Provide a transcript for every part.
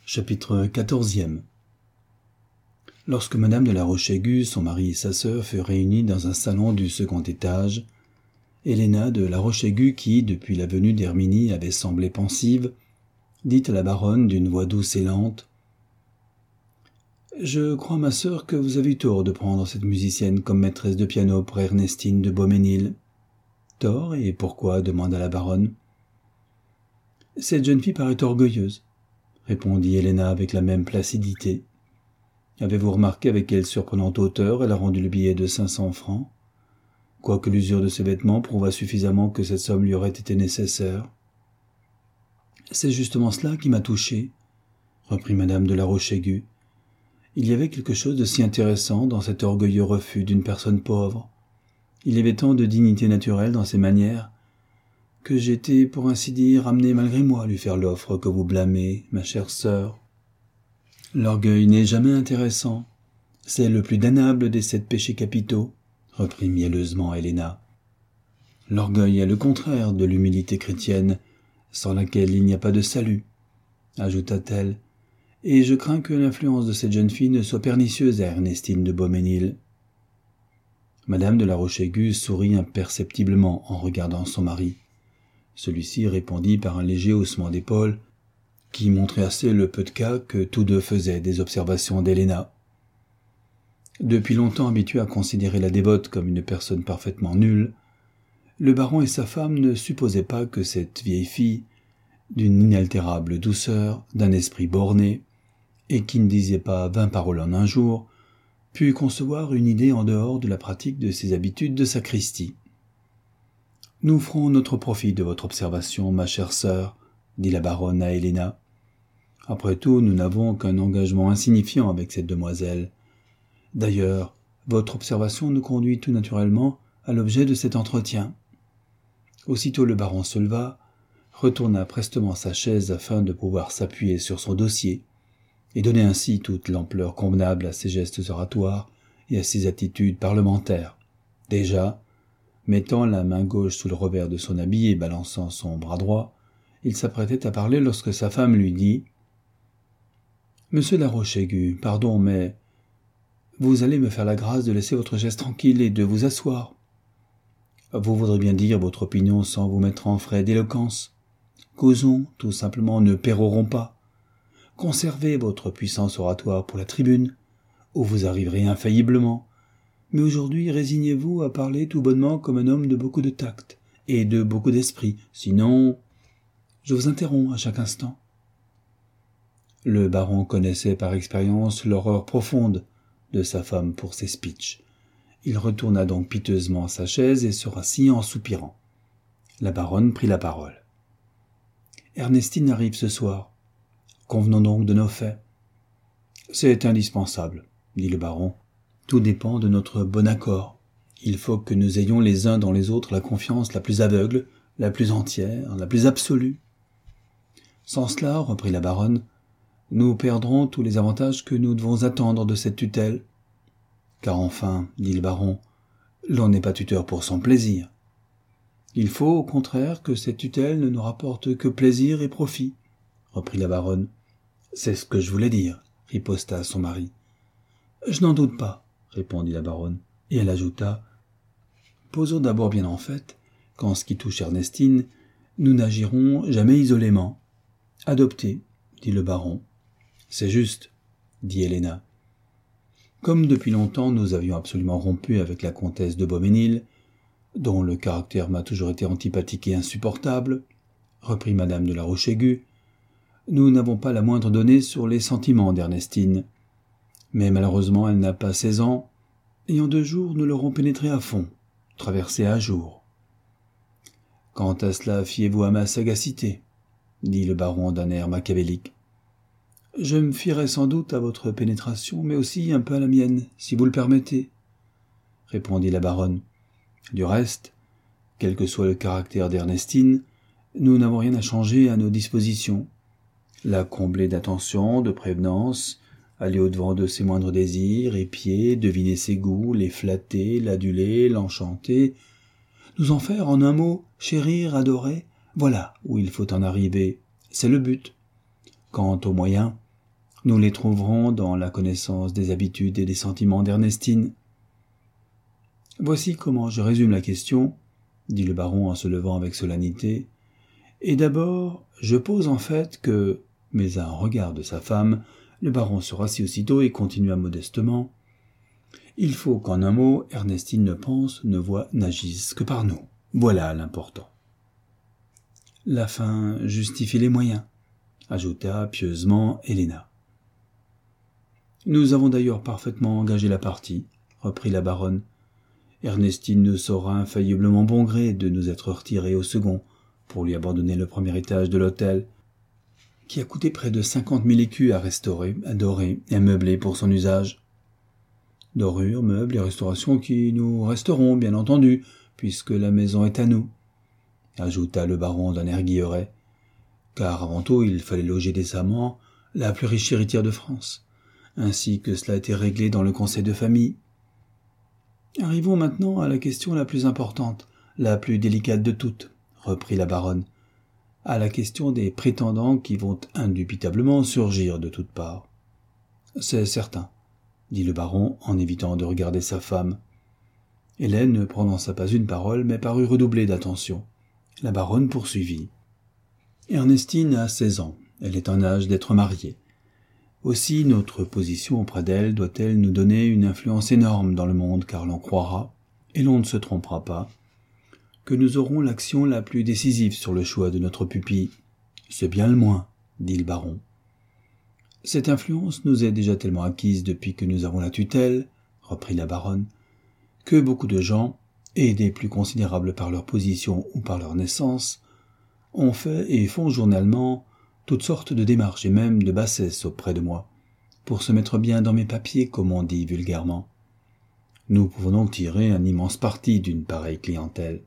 Chapitre 14e. Lorsque madame de la Roche-Aigu, son mari et sa sœur furent réunis dans un salon du second étage, Helena de la Roche-Aigu, qui, depuis la venue d'Herminie, avait semblé pensive, dit à la baronne d'une voix douce et lente : « Je crois, ma sœur, que vous avez eu tort de prendre cette musicienne comme maîtresse de piano pour Ernestine de Beaumesnil. »« Tort, et pourquoi ?» demanda la baronne. « Cette jeune fille paraît orgueilleuse, » répondit Helena avec la même placidité. « Avez-vous remarqué avec quelle surprenante hauteur elle a rendu le billet de 500 francs, quoique l'usure de ses vêtements prouvât suffisamment que cette somme lui aurait été nécessaire. »« C'est justement cela qui m'a touché, » reprit madame de la Roche-Aigu. « Il y avait quelque chose de si intéressant dans cet orgueilleux refus d'une personne pauvre. Il y avait tant de dignité naturelle dans ses manières, que j'étais, pour ainsi dire, amené malgré moi à lui faire l'offre que vous blâmez, ma chère sœur. L'orgueil n'est jamais intéressant. C'est le plus damnable des 7 péchés capitaux, reprit mielleusement Helena. L'orgueil est le contraire de l'humilité chrétienne, sans laquelle il n'y a pas de salut, ajouta-t-elle, et je crains que l'influence de cette jeune fille ne soit pernicieuse à Ernestine de Beaumesnil. Madame de la Roche-Aigu sourit imperceptiblement en regardant son mari. Celui-ci répondit par un léger haussement d'épaules, qui montrait assez le peu de cas que tous deux faisaient des observations d'Helena. Depuis longtemps habitué à considérer la dévote comme une personne parfaitement nulle, le baron et sa femme ne supposaient pas que cette vieille fille, d'une inaltérable douceur, d'un esprit borné, et qui ne disait pas 20 paroles en un jour, pût concevoir une idée en dehors de la pratique de ses habitudes de sacristie. « Nous ferons notre profit de votre observation, ma chère sœur, » dit la baronne à Helena. « Après tout, nous n'avons qu'un engagement insignifiant avec cette demoiselle. D'ailleurs, votre observation nous conduit tout naturellement à l'objet de cet entretien. » Aussitôt le baron se leva, retourna prestement sa chaise afin de pouvoir s'appuyer sur son dossier, et donner ainsi toute l'ampleur convenable à ses gestes oratoires et à ses attitudes parlementaires. Déjà, mettant la main gauche sous le revers de son habit et balançant son bras droit, il s'apprêtait à parler lorsque sa femme lui dit : « Monsieur la Roche-Aigu, pardon, mais vous allez me faire la grâce de laisser votre geste tranquille et de vous asseoir. Vous voudrez bien dire votre opinion sans vous mettre en frais d'éloquence. Causons, tout simplement, ne pérorons pas. Conservez votre puissance oratoire pour la tribune, où vous arriverez infailliblement. Mais aujourd'hui, résignez-vous à parler tout bonnement comme un homme de beaucoup de tact et de beaucoup d'esprit, sinon je vous interromps à chaque instant. » Le baron connaissait par expérience l'horreur profonde de sa femme pour ses speeches. Il retourna donc piteusement à sa chaise et se rassit en soupirant. La baronne prit la parole. « Ernestine arrive ce soir. Convenons donc de nos faits. »« C'est indispensable, » dit le baron. « Tout dépend de notre bon accord. Il faut que nous ayons les uns dans les autres la confiance la plus aveugle, la plus entière, la plus absolue. Sans cela, reprit la baronne, nous perdrons tous les avantages que nous devons attendre de cette tutelle. Car enfin, dit le baron, l'on n'est pas tuteur pour son plaisir. Il faut, au contraire, que cette tutelle ne nous rapporte que plaisir et profit, reprit la baronne. C'est ce que je voulais dire, riposta son mari. Je n'en doute pas, répondit la baronne, et elle ajouta : posons d'abord bien en fait qu'en ce qui touche Ernestine, nous n'agirons jamais isolément. Adoptez, dit le baron. C'est juste, dit Helena. Comme depuis longtemps nous avions absolument rompu avec la comtesse de Beaumesnil, dont le caractère m'a toujours été antipathique et insupportable, reprit madame de la Roche-Aigu, nous n'avons pas la moindre donnée sur les sentiments d'Ernestine. Mais malheureusement elle n'a pas 16 ans, et en 2 jours nous l'aurons pénétrée à fond, traversée à jour. Quant à cela, fiez-vous à ma sagacité, dit le baron d'un air machiavélique. Je me fierai sans doute à votre pénétration, mais aussi un peu à la mienne, si vous le permettez, répondit la baronne. Du reste, quel que soit le caractère d'Ernestine, nous n'avons rien à changer à nos dispositions. La combler d'attention, de prévenance, aller au-devant de ses moindres désirs, épier, deviner ses goûts, les flatter, l'aduler, l'enchanter, nous en faire, en un mot, chérir, adorer, voilà où il faut en arriver, c'est le but. Quant aux moyens, Nous les trouverons dans la connaissance des habitudes et des sentiments d'Ernestine. Voici comment je résume la question, dit le baron en se levant avec solennité. Et d'abord, je pose en fait que, mais à un regard de sa femme, le baron se rassit aussitôt et continua modestement. Il faut qu'en un mot, Ernestine ne pense, ne voit, n'agisse que par nous. Voilà l'important. La fin justifie les moyens, ajouta pieusement Héléna. Nous avons d'ailleurs parfaitement engagé la partie, reprit la baronne. Ernestine ne saura infailliblement bon gré de nous être retirée au second, pour lui abandonner le premier étage de l'hôtel, qui a coûté près de 50 000 écus à restaurer, à dorer et à meubler pour son usage. Dorures, meubles et restaurations qui nous resteront, bien entendu, puisque la maison est à nous, ajouta le baron d'un air guilleret, car avant tout il fallait loger décemment la plus riche héritière de France, ainsi que cela a été réglé dans le conseil de famille. Arrivons maintenant à la question la plus importante, la plus délicate de toutes, reprit la baronne, à la question des prétendants qui vont indubitablement surgir de toutes parts. C'est certain, dit le baron en évitant de regarder sa femme. Hélène ne prononça pas une parole, mais parut redoubler d'attention. La baronne poursuivit. Ernestine a 16 ans, elle est en âge d'être mariée. Aussi notre position auprès d'elle doit-elle nous donner une influence énorme dans le monde, car l'on croira, et l'on ne se trompera pas, que nous aurons l'action la plus décisive sur le choix de notre pupille. C'est bien le moins, dit le baron. Cette influence nous est déjà tellement acquise depuis que nous avons la tutelle, reprit la baronne, que beaucoup de gens, et des plus considérables par leur position ou par leur naissance, ont fait et font journalement toutes sortes de démarches et même de bassesses auprès de moi, pour se mettre bien dans mes papiers, comme on dit vulgairement. Nous pouvons donc tirer un immense parti d'une pareille clientèle.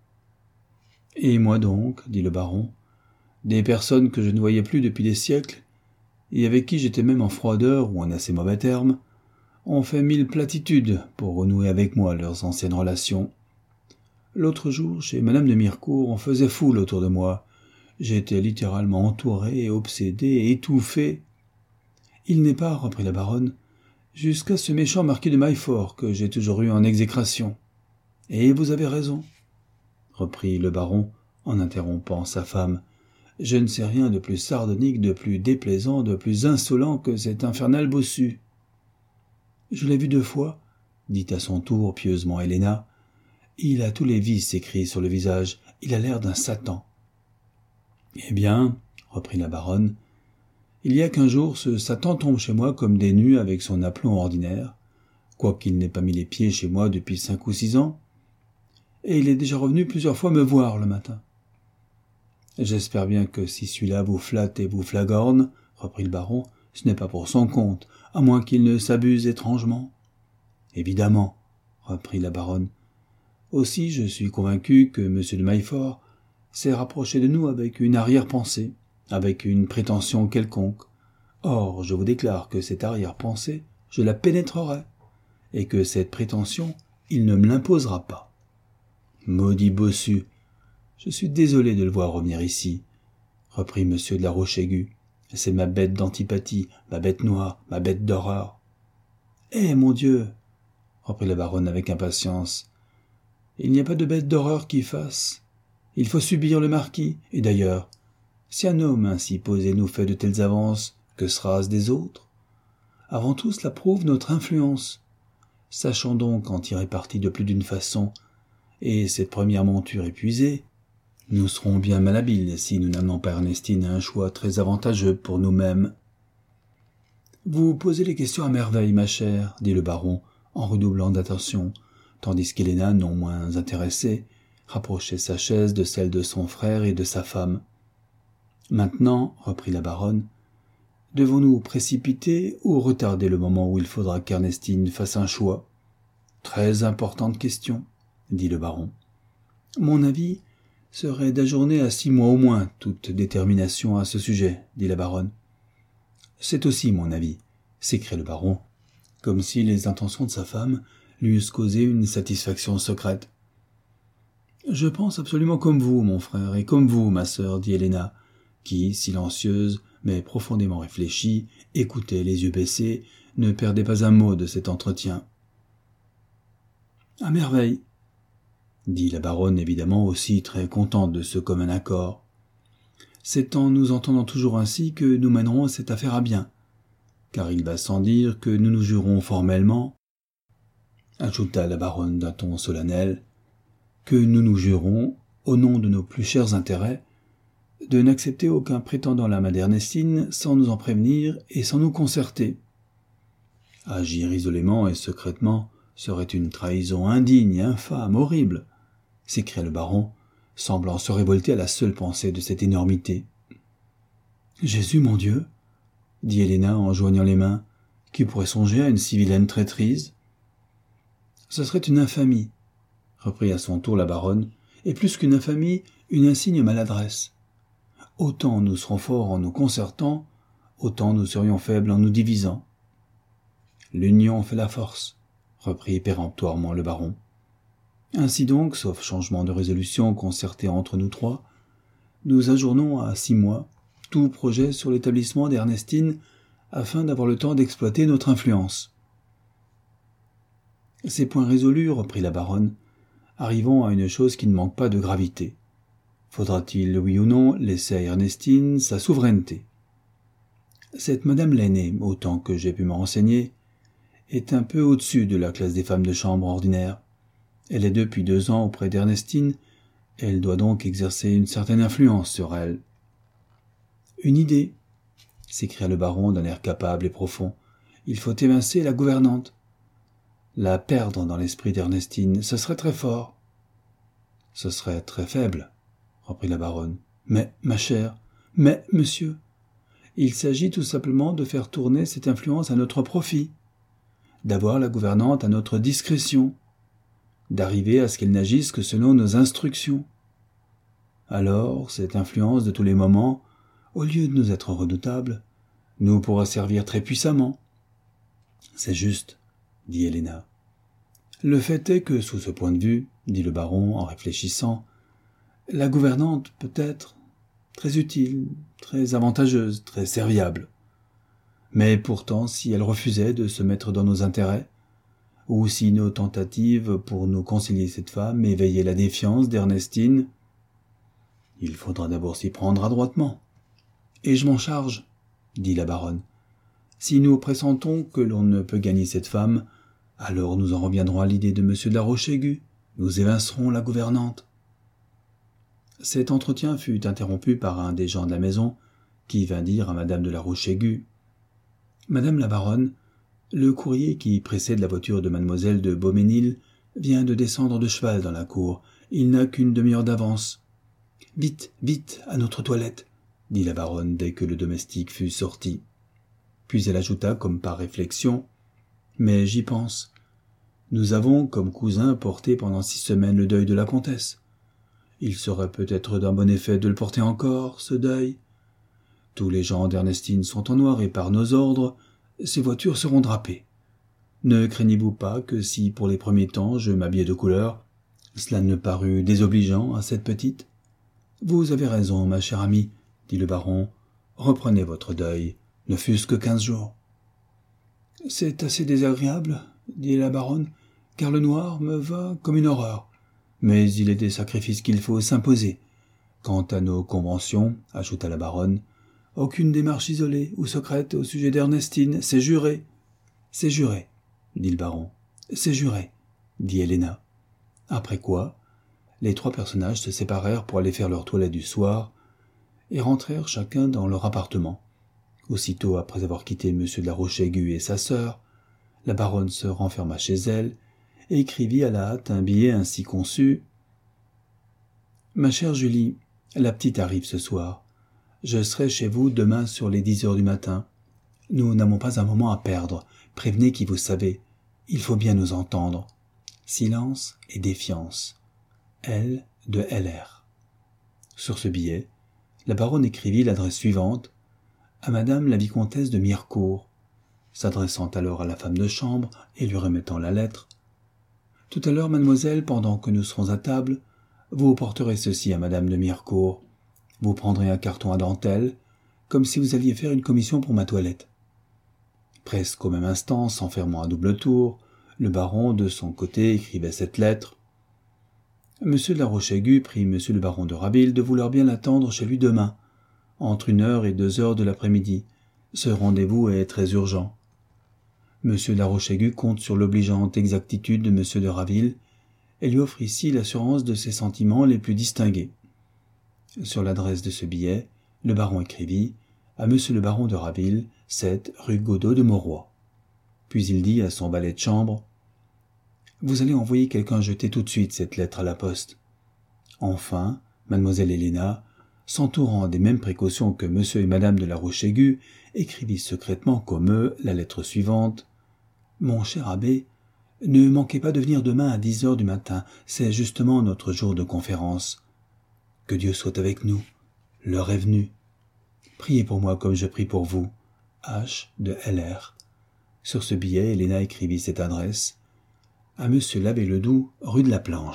Et moi donc, dit le baron, des personnes que je ne voyais plus depuis des siècles, et avec qui j'étais même en froideur ou en assez mauvais termes, ont fait 1000 platitudes pour renouer avec moi leurs anciennes relations. L'autre jour, chez madame de Mirecourt, on faisait foule autour de moi. J'étais littéralement entouré, obsédé, étouffé. Il n'est pas, reprit la baronne, jusqu'à ce méchant marquis de Maillefort que j'ai toujours eu en exécration. Et vous avez raison, reprit le baron en interrompant sa femme. Je ne sais rien de plus sardonique, de plus déplaisant, de plus insolent que cet infernal bossu. Je l'ai vu 2 fois, dit à son tour pieusement Héléna. Il a tous les vices écrits sur le visage, il a l'air d'un Satan. Eh bien, reprit la baronne, il y a 15 jours, ce Satan tombe chez moi comme des nues avec son aplomb ordinaire, quoiqu'il n'ait pas mis les pieds chez moi depuis 5 ou 6 ans, et il est déjà revenu plusieurs fois me voir le matin. J'espère bien que si celui-là vous flatte et vous flagorne, reprit le baron, ce n'est pas pour son compte, à moins qu'il ne s'abuse étrangement. Évidemment, reprit la baronne. Aussi, je suis convaincu que M. de Maillefort s'est rapproché de nous avec une arrière-pensée, avec une prétention quelconque. Or, je vous déclare que cette arrière-pensée, je la pénétrerai, et que cette prétention, il ne me l'imposera pas. Maudit bossu, je suis désolé de le voir revenir ici, reprit M. de la Roche-Aiguë. C'est ma bête d'antipathie, ma bête noire, ma bête d'horreur. Eh, mon Dieu, reprit la baronne avec impatience, il n'y a pas de bête d'horreur qui fasse. Il faut subir le marquis, et d'ailleurs, si un homme ainsi posé nous fait de telles avances, que sera-ce des autres? Avant tout, cela prouve notre influence. Sachons donc en tirer parti de plus d'une façon, et cette première monture épuisée, nous serons bien malhabiles si nous n'amenons pas Ernestine à un choix très avantageux pour nous-mêmes. Vous posez les questions à merveille, ma chère, dit le baron, en redoublant d'attention, tandis qu'Héléna, non moins intéressée, rapprochait sa chaise de celle de son frère et de sa femme. Maintenant, reprit la baronne, devons-nous précipiter ou retarder le moment où il faudra qu'Ernestine fasse un choix? Très importante question, dit le baron. Mon avis serait d'ajourner à 6 mois au moins toute détermination à ce sujet, dit la baronne. C'est aussi mon avis, s'écria le baron, comme si les intentions de sa femme lui eussent causé une satisfaction secrète. Je pense absolument comme vous, mon frère, et comme vous, ma sœur, dit Héléna, qui, silencieuse, mais profondément réfléchi, écoutait les yeux baissés, ne perdait pas un mot de cet entretien. « À merveille !» dit la baronne, évidemment aussi très contente de ce commun accord. « C'est en nous entendant toujours ainsi que nous mènerons cette affaire à bien, car il va sans dire que nous nous jurons formellement, ajouta la baronne d'un ton solennel, que nous nous jurons, au nom de nos plus chers intérêts, de n'accepter aucun prétendant la main d'Ernestine sans nous en prévenir et sans nous concerter. Agir isolément et secrètement serait une trahison indigne, infâme, horrible, s'écria le baron, semblant se révolter à la seule pensée de cette énormité. « Jésus, mon Dieu !» dit Héléna en joignant les mains, « qui pourrait songer à une si vilaine traîtrise ?»« Ce serait une infamie, » reprit à son tour la baronne, « et plus qu'une infamie, une insigne maladresse. Autant nous serons forts en nous concertant, autant nous serions faibles en nous divisant. »« L'union fait la force, » reprit péremptoirement le baron. « Ainsi donc, sauf changement de résolution concerté entre nous trois, nous ajournons à 6 mois tout projet sur l'établissement d'Ernestine afin d'avoir le temps d'exploiter notre influence. » « Ces points résolus, » reprit la baronne, « arrivons à une chose qui ne manque pas de gravité. Faudra-t-il, oui ou non, laisser à Ernestine sa souveraineté? Cette madame l'aînée, autant que j'ai pu me renseigner, est un peu au-dessus de la classe des femmes de chambre ordinaire. Elle est depuis 2 ans auprès d'Ernestine, elle doit donc exercer une certaine influence sur elle. »« Une idée !» s'écria le baron d'un air capable et profond. « Il faut évincer la gouvernante. La perdre dans l'esprit d'Ernestine, ce serait très fort. »« Ce serait très faible, » reprit la baronne. « Mais, ma chère, mais, monsieur, il s'agit tout simplement de faire tourner cette influence à notre profit, d'avoir la gouvernante à notre discrétion, d'arriver à ce qu'elle n'agisse que selon nos instructions. Alors, cette influence de tous les moments, au lieu de nous être redoutable, nous pourra servir très puissamment. »« C'est juste, » dit Héléna. « Le fait est que, sous ce point de vue, dit le baron en réfléchissant, la gouvernante peut être très utile, très avantageuse, très serviable. Mais pourtant, si elle refusait de se mettre dans nos intérêts, ou si nos tentatives pour nous concilier cette femme éveillaient la défiance d'Ernestine, il faudra d'abord s'y prendre adroitement. Et je m'en charge, dit la baronne. Si nous pressentons que l'on ne peut gagner cette femme, alors nous en reviendrons à l'idée de M. de la Roche-Aigu, nous évincerons la gouvernante. » Cet entretien fut interrompu par un des gens de la maison qui vint dire à madame de la Roche-Aigu : « Madame la baronne, le courrier qui précède la voiture de mademoiselle de Beaumesnil vient de descendre de cheval dans la cour. Il n'a qu'une demi-heure d'avance. »« Vite, vite, à notre toilette !» dit la baronne dès que le domestique fut sorti. Puis elle ajouta comme par réflexion : « Mais j'y pense. Nous avons, comme cousins, porté pendant 6 semaines le deuil de la comtesse. Il serait peut-être d'un bon effet de le porter encore, ce deuil. Tous les gens d'Ernestine sont en noir et par nos ordres, ces voitures seront drapées. Ne craignez-vous pas que si, pour les premiers temps, je m'habillais de couleur, cela ne parût désobligeant à cette petite ? Vous avez raison, ma chère amie, dit le baron. Reprenez votre deuil, ne fût-ce que 15 jours. C'est assez désagréable, dit la baronne, car le noir me va comme une horreur. Mais il est des sacrifices qu'il faut s'imposer. Quant à nos conventions, ajouta la baronne, aucune démarche isolée ou secrète au sujet d'Ernestine, c'est juré. C'est juré, dit le baron. C'est juré, dit Héléna. Après quoi, les 3 personnages se séparèrent pour aller faire leur toilette du soir et rentrèrent chacun dans leur appartement. Aussitôt après avoir quitté M. de la Roche-Aigu et sa sœur, la baronne se renferma chez elle et écrivit à la hâte un billet ainsi conçu. « Ma chère Julie, la petite arrive ce soir. Je serai chez vous demain sur les 10 heures du matin. Nous n'avons pas un moment à perdre. Prévenez qui vous savez. Il faut bien nous entendre. Silence et défiance. L de LR. » Sur ce billet, la baronne écrivit l'adresse suivante à madame la vicomtesse de Mirecourt, s'adressant alors à la femme de chambre et lui remettant la lettre. « Tout à l'heure, mademoiselle, pendant que nous serons à table, vous porterez ceci à madame de Mirecourt. Vous prendrez un carton à dentelle, comme si vous alliez faire une commission pour ma toilette. » Presque au même instant, s'enfermant à double tour, le baron, de son côté, écrivait cette lettre. « Monsieur de la Roche-Aiguë prie monsieur le baron de Rabil de vouloir bien l'attendre chez lui demain, entre 1h et 2h de l'après-midi. Ce rendez-vous est très urgent. Monsieur de la Roche-Aiguë compte sur l'obligeante exactitude de monsieur de Rabil et lui offre ici l'assurance de ses sentiments les plus distingués. » Sur l'adresse de ce billet, le baron écrivit à monsieur le baron de Rabil, 7 rue Godot de Mauroy. Puis il dit à son valet de chambre: « Vous allez envoyer quelqu'un jeter tout de suite cette lettre à la poste. » Enfin, mademoiselle Héléna, s'entourant des mêmes précautions que monsieur et madame de la Roche-Aiguë, écrivit secrètement comme eux la lettre suivante: « Mon cher abbé, ne manquez pas de venir demain à 10h du matin, c'est justement notre jour de conférence. Que Dieu soit avec nous, l'heure est venue. Priez pour moi comme je prie pour vous. H. de L.R. » Sur ce billet, Héléna écrivit cette adresse: « À monsieur l'abbé Ledoux, rue de la Planche. »